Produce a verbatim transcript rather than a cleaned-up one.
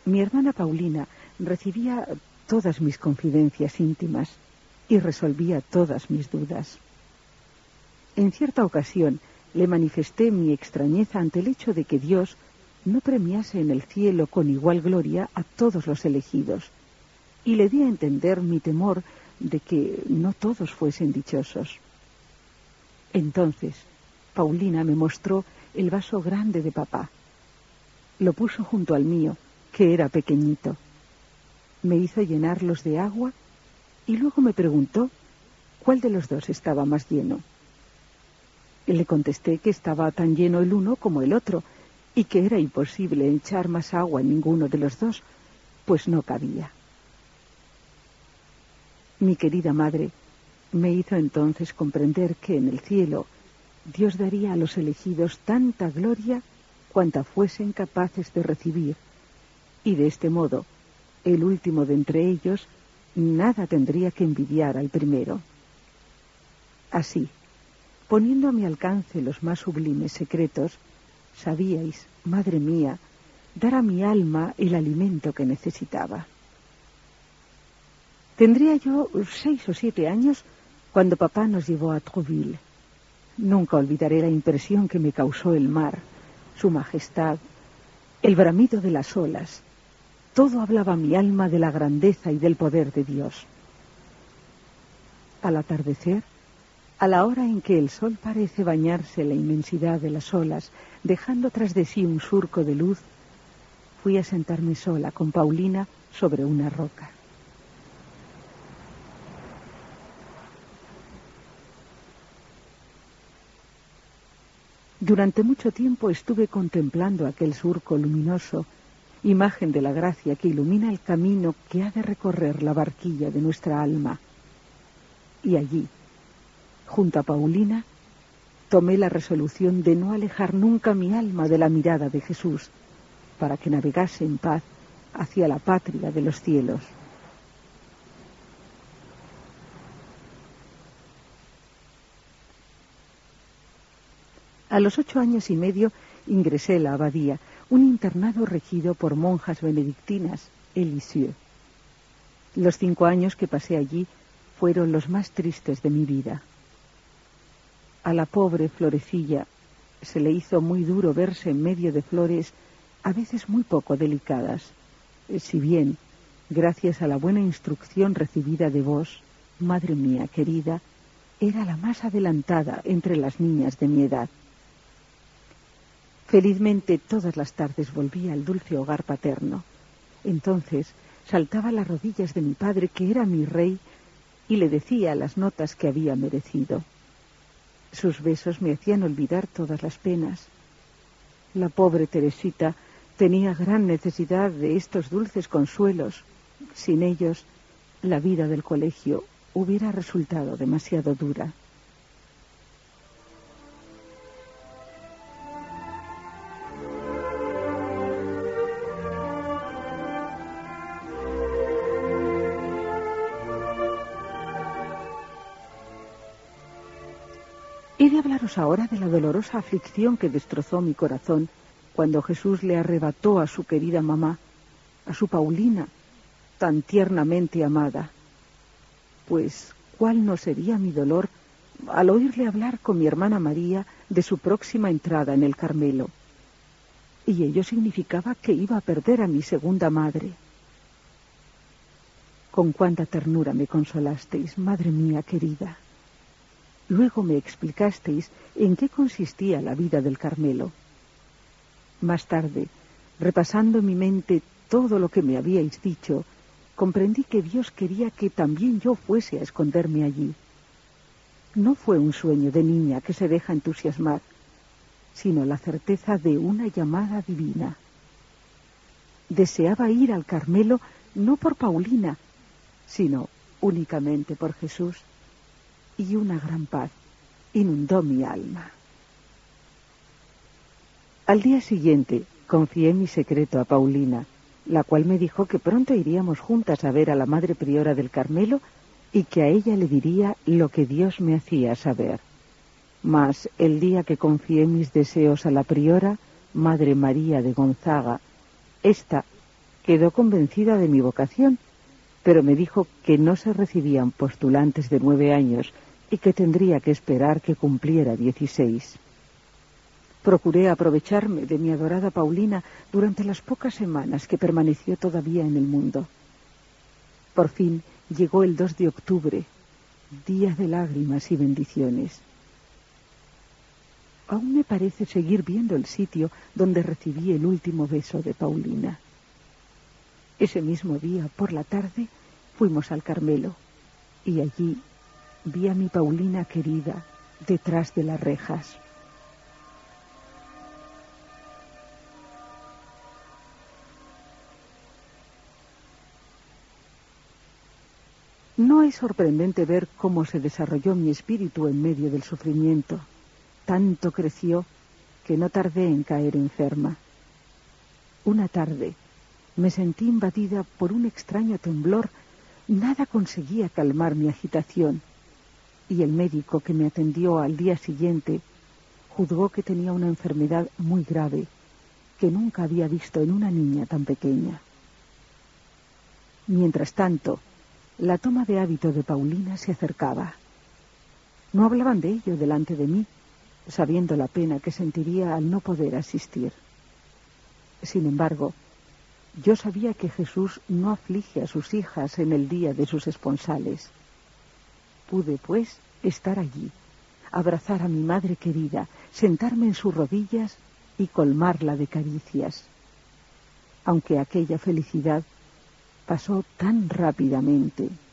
Mi hermana Paulina recibía todas mis confidencias íntimas y resolvía todas mis dudas. En cierta ocasión le manifesté mi extrañeza ante el hecho de que Dios no premiase en el cielo con igual gloria a todos los elegidos, y le di a entender mi temor de que no todos fuesen dichosos. Entonces Paulina me mostró el vaso grande de papá. Lo puso junto al mío, que era pequeñito. Me hizo llenarlos de agua y luego me preguntó cuál de los dos estaba más lleno. Le contesté que estaba tan lleno el uno como el otro y que era imposible echar más agua en ninguno de los dos, pues no cabía. Mi querida madre me hizo entonces comprender que en el cielo Dios daría a los elegidos tanta gloria cuanta fuesen capaces de recibir, y de este modo el último de entre ellos nada tendría que envidiar al primero. Así, poniendo a mi alcance los más sublimes secretos, sabíais, madre mía, dar a mi alma el alimento que necesitaba. Tendría yo seis o siete años cuando papá nos llevó a Trouville. Nunca olvidaré la impresión que me causó el mar, su majestad, el bramido de las olas. Todo hablaba a mi alma de la grandeza y del poder de Dios. Al atardecer, a la hora en que el sol parece bañarse en la inmensidad de las olas, dejando tras de sí un surco de luz, fui a sentarme sola con Paulina sobre una roca. Durante mucho tiempo estuve contemplando aquel surco luminoso, imagen de la gracia que ilumina el camino que ha de recorrer la barquilla de nuestra alma. Y allí, junto a Paulina, tomé la resolución de no alejar nunca mi alma de la mirada de Jesús, para que navegase en paz hacia la patria de los cielos. A los ocho años y medio ingresé en la abadía, un internado regido por monjas benedictinas, el Lisieux. Los cinco años que pasé allí fueron los más tristes de mi vida. A la pobre Florecilla se le hizo muy duro verse en medio de flores a veces muy poco delicadas, si bien, gracias a la buena instrucción recibida de vos, madre mía querida, era la más adelantada entre las niñas de mi edad. Felizmente todas las tardes volvía al dulce hogar paterno. Entonces saltaba a las rodillas de mi padre, que era mi rey, y le decía las notas que había merecido. Sus besos me hacían olvidar todas las penas. La pobre Teresita tenía gran necesidad de estos dulces consuelos. Sin ellos, la vida del colegio hubiera resultado demasiado dura. He de hablaros ahora de la dolorosa aflicción que destrozó mi corazón cuando Jesús le arrebató a su querida mamá, a su Paulina, tan tiernamente amada. Pues, ¿cuál no sería mi dolor al oírle hablar con mi hermana María de su próxima entrada en el Carmelo? Y ello significaba que iba a perder a mi segunda madre. Con cuánta ternura me consolasteis, madre mía querida. Luego me explicasteis en qué consistía la vida del Carmelo. Más tarde, repasando en mi mente todo lo que me habíais dicho, comprendí que Dios quería que también yo fuese a esconderme allí. No fue un sueño de niña que se deja entusiasmar, sino la certeza de una llamada divina. Deseaba ir al Carmelo no por Paulina, sino únicamente por Jesús, y una gran paz inundó mi alma. Al día siguiente confié mi secreto a Paulina, la cual me dijo que pronto iríamos juntas a ver a la madre priora del Carmelo y que a ella le diría lo que Dios me hacía saber. Mas el día que confié mis deseos a la priora, Madre María de Gonzaga, ésta, quedó convencida de mi vocación, pero me dijo que no se recibían postulantes de nueve años y que tendría que esperar que cumpliera dieciséis. Procuré aprovecharme de mi adorada Paulina durante las pocas semanas que permaneció todavía en el mundo. Por fin llegó el dos de octubre, día de lágrimas y bendiciones. Aún me parece seguir viendo el sitio donde recibí el último beso de Paulina. Ese mismo día, por la tarde, fuimos al Carmelo, y allí vi a mi Paulina querida detrás de las rejas. No es sorprendente ver cómo se desarrolló mi espíritu en medio del sufrimiento. Tanto creció que no tardé en caer enferma. Una tarde me sentí invadida por un extraño temblor. Nada conseguía calmar mi agitación, y el médico que me atendió al día siguiente juzgó que tenía una enfermedad muy grave que nunca había visto en una niña tan pequeña. Mientras tanto, la toma de hábito de Paulina se acercaba. No hablaban de ello delante de mí, sabiendo la pena que sentiría al no poder asistir. Sin embargo, yo sabía que Jesús no aflige a sus hijas en el día de sus esponsales. Pude, pues, estar allí, abrazar a mi madre querida, sentarme en sus rodillas y colmarla de caricias. Aunque aquella felicidad pasó tan rápidamente